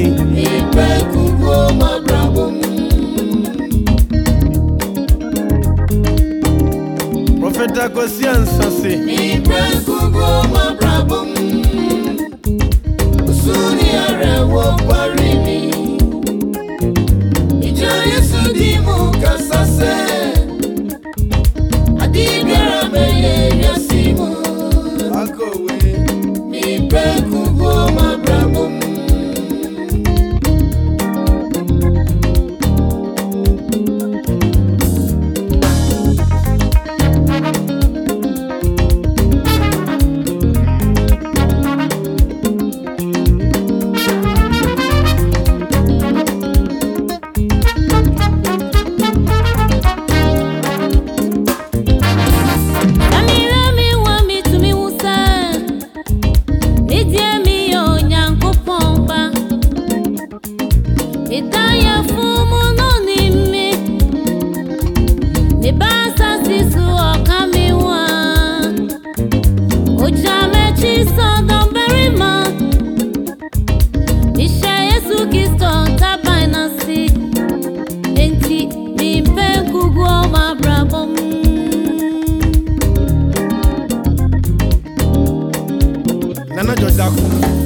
Profeta Kosiansa se mi prekugo mabrabum usuni arewo parimi ija Yesu dimu kasase adibiara meye yasimu akowe mi prekugo mabrabum Nana Jodako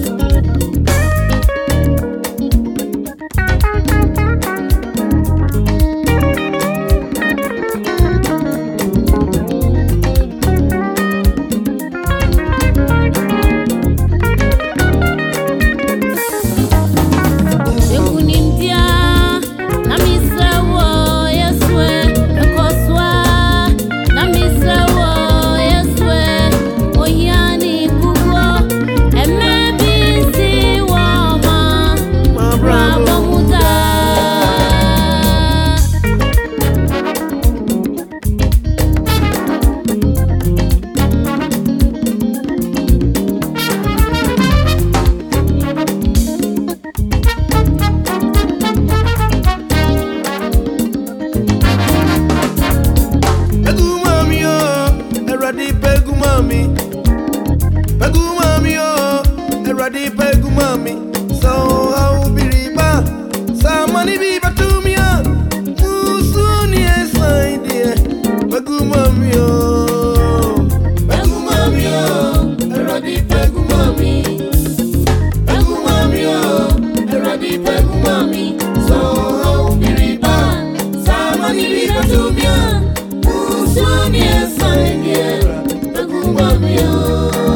Pegumami, so how biriba, samani biba to me, Musuni inside there, Pegumami, Pegumami, Eradi Pegumami, Pegumami, Eradi Pegumami, so how biriba, samani biba to me, Musuni inside there, Pegumami.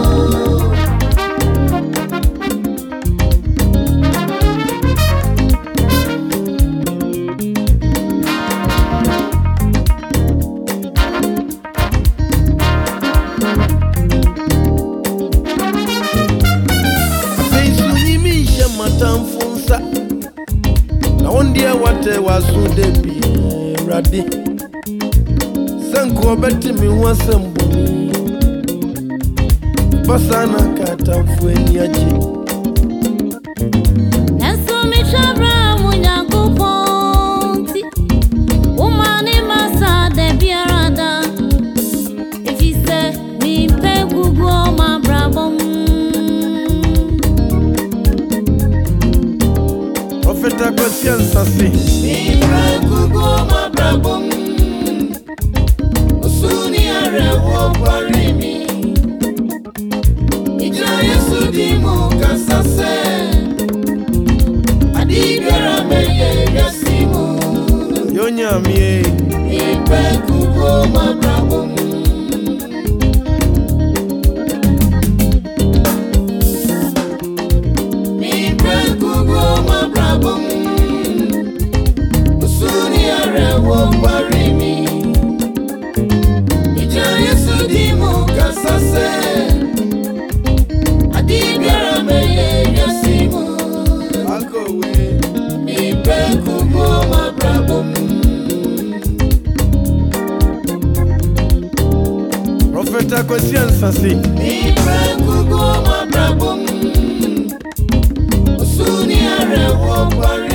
Matamfunsa na ondia wate wasu debi radi sanko beti mi wasembo basana katamfu eniaje naso mi chabra munyakuponti umani masa debi arada ifise mi pegugo mabrabom. Profeta Kosiansa se mi prekugo mabrabum usuni arewo parimi ija Yesu dimu kasase adibiara meye yasimu yonyamie mi prekugo mabrabum mi prekugo mabrabum usuni arewo parimi ija Yesu dimu kasase adibiara meye yasimu akowe mi prekugo mabrabum. Profeta Kosiansa se mi prekugo mabrabum usuni arewo parimi